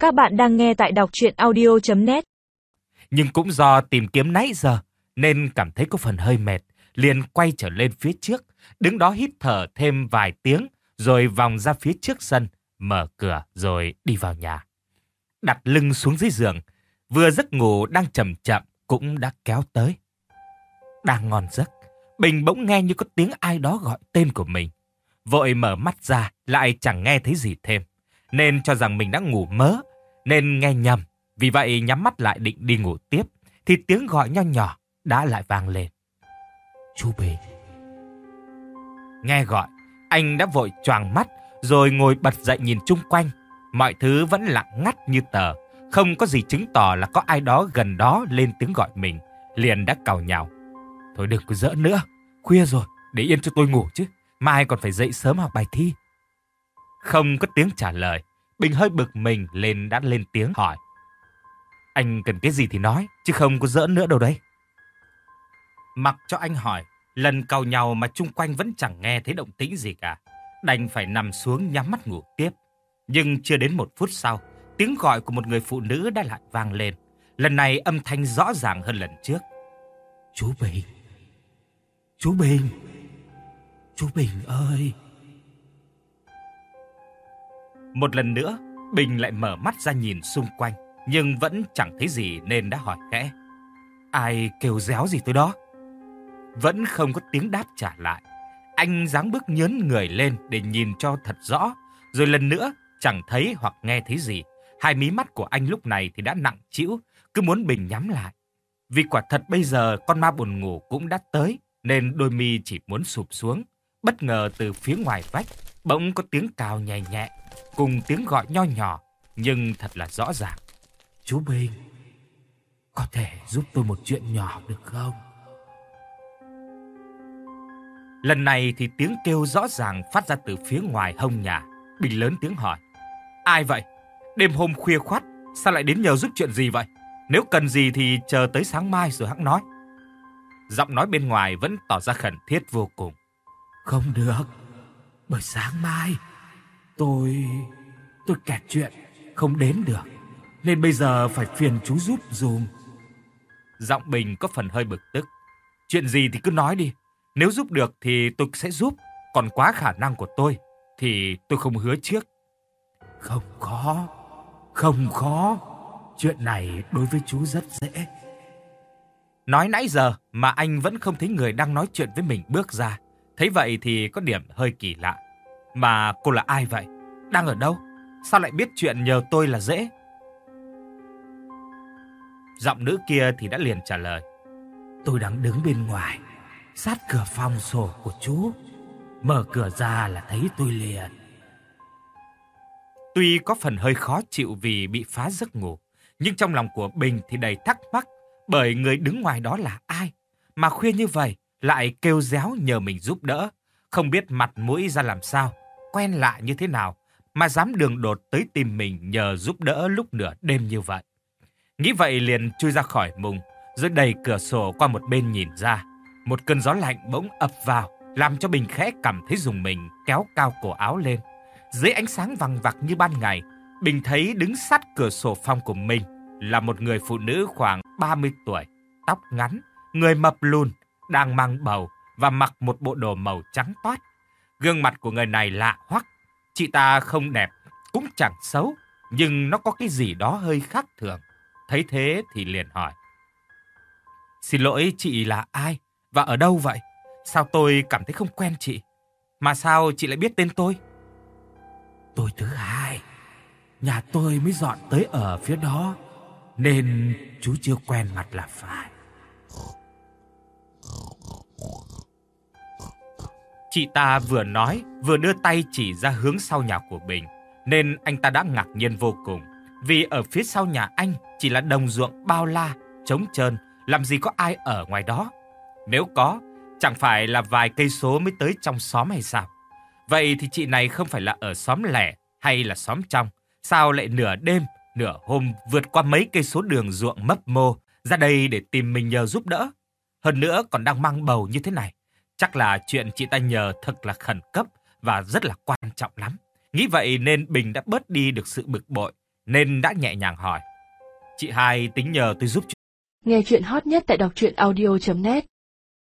Các bạn đang nghe tại đọc truyện audio.net. Nhưng cũng do tìm kiếm nãy giờ nên cảm thấy có phần hơi mệt, liền quay trở lên phía trước, đứng đó hít thở thêm vài tiếng rồi vòng ra phía trước sân, mở cửa rồi đi vào nhà. Đặt lưng xuống dưới giường, vừa giấc ngủ đang chậm chậm cũng đã kéo tới. Đang ngon giấc, Bình bỗng nghe như có tiếng ai đó gọi tên của mình. Vội mở mắt ra lại chẳng nghe thấy gì thêm, nên cho rằng mình đã ngủ mớ, nên nghe nhầm. Vì vậy nhắm mắt lại định đi ngủ tiếp, thì tiếng gọi nho nhỏ đã lại vang lên. Chú Bình. Nghe gọi, anh đã vội choàng mắt, rồi ngồi bật dậy nhìn chung quanh. Mọi thứ vẫn lặng ngắt như tờ, không có gì chứng tỏ là có ai đó gần đó lên tiếng gọi mình. Liền đã càu nhàu. Thôi đừng có giỡn nữa, khuya rồi, để yên cho tôi ngủ chứ, mai còn phải dậy sớm học bài thi. Không có tiếng trả lời, Bình hơi bực mình lên đã lên tiếng hỏi. Anh cần cái gì thì nói, chứ không có giỡn nữa đâu đấy. Mặc cho anh hỏi, lần càu nhàu mà chung quanh vẫn chẳng nghe thấy động tĩnh gì cả. Đành phải nằm xuống nhắm mắt ngủ tiếp. Nhưng chưa đến 1 phút sau, tiếng gọi của một người phụ nữ đã lại vang lên. Lần này âm thanh rõ ràng hơn lần trước. Chú Bình, chú Bình, chú Bình ơi. Một lần nữa, Bình lại mở mắt ra nhìn xung quanh, nhưng vẫn chẳng thấy gì nên đã hỏi khẽ. Ai kêu réo gì tôi đó? Vẫn không có tiếng đáp trả lại. Anh giáng bước nhớn người lên để nhìn cho thật rõ, rồi lần nữa chẳng thấy hoặc nghe thấy gì. Hai mí mắt của anh lúc này thì đã nặng trĩu, cứ muốn Bình nhắm lại. Vì quả thật bây giờ con ma buồn ngủ cũng đã tới, nên đôi mi chỉ muốn sụp xuống. Bất ngờ từ phía ngoài vách, bỗng có tiếng cào nhẹ nhẹ, cùng tiếng gọi nho nhỏ, nhưng thật là rõ ràng. Chú Bình, có thể giúp tôi một chuyện nhỏ được không? Lần này thì tiếng kêu rõ ràng phát ra từ phía ngoài hông nhà. Bình lớn tiếng hỏi. Ai vậy? Đêm hôm khuya khoắt, sao lại đến nhờ giúp chuyện gì vậy? Nếu cần gì thì chờ tới sáng mai rồi hẵng nói. Giọng nói bên ngoài vẫn tỏ ra khẩn thiết vô cùng. Không được, bởi sáng mai tôi kẹt chuyện, không đến được, nên bây giờ phải phiền chú giúp dùm. Giọng Bình có phần hơi bực tức. Chuyện gì thì cứ nói đi, nếu giúp được thì tôi sẽ giúp, còn quá khả năng của tôi thì tôi không hứa trước. Không khó, chuyện này đối với chú rất dễ. Nói nãy giờ mà anh vẫn không thấy người đang nói chuyện với mình bước ra. Thấy vậy thì có điểm hơi kỳ lạ. Mà cô là ai vậy? Đang ở đâu? Sao lại biết chuyện nhờ tôi là dễ? Giọng nữ kia thì đã liền trả lời. Tôi đang đứng bên ngoài, sát cửa phòng sổ của chú. Mở cửa ra là thấy tôi liền. Tuy có phần hơi khó chịu vì bị phá giấc ngủ, nhưng trong lòng của Bình thì đầy thắc mắc, bởi người đứng ngoài đó là ai mà khuya như vậy lại kêu réo nhờ mình giúp đỡ. Không biết mặt mũi ra làm sao, quen lạ như thế nào mà dám đường đột tới tìm mình nhờ giúp đỡ lúc nửa đêm như vậy. Nghĩ vậy liền chui ra khỏi mùng, rồi đẩy cửa sổ qua một bên nhìn ra. Một cơn gió lạnh bỗng ập vào, làm cho Bình khẽ cảm thấy rùng mình, kéo cao cổ áo lên. Dưới ánh sáng vằng vặc như ban ngày, Bình thấy đứng sát cửa sổ phòng của mình là một người phụ nữ khoảng 30 tuổi, tóc ngắn, người mập lùn, đang mang bầu và mặc một bộ đồ màu trắng toát. Gương mặt của người này lạ hoắc. Chị ta không đẹp, cũng chẳng xấu, nhưng nó có cái gì đó hơi khác thường. Thấy thế thì liền hỏi. Xin lỗi, chị là ai? Và ở đâu vậy? Sao tôi cảm thấy không quen chị? Mà sao chị lại biết tên tôi? Tôi thứ hai. Nhà tôi mới dọn tới ở phía đó, nên chú chưa quen mặt là phải. Chị ta vừa nói, vừa đưa tay chỉ ra hướng sau nhà của Bình, nên anh ta đã ngạc nhiên vô cùng. Vì ở phía sau nhà anh chỉ là đồng ruộng bao la, trống trơn, làm gì có ai ở ngoài đó. Nếu có, chẳng phải là vài cây số mới tới trong xóm hay sao? Vậy thì chị này không phải là ở xóm lẻ hay là xóm trong? Sao lại nửa đêm, nửa hôm vượt qua mấy cây số đường ruộng mấp mô ra đây để tìm mình nhờ giúp đỡ? Hơn nữa còn đang mang bầu như thế này. Chắc là chuyện chị ta nhờ thật là khẩn cấp và rất là quan trọng lắm. Nghĩ vậy nên Bình đã bớt đi được sự bực bội. nên đã nhẹ nhàng hỏi. Chị hai tính nhờ tôi giúp. Nghe chuyện hot nhất tại đọc truyện audio.net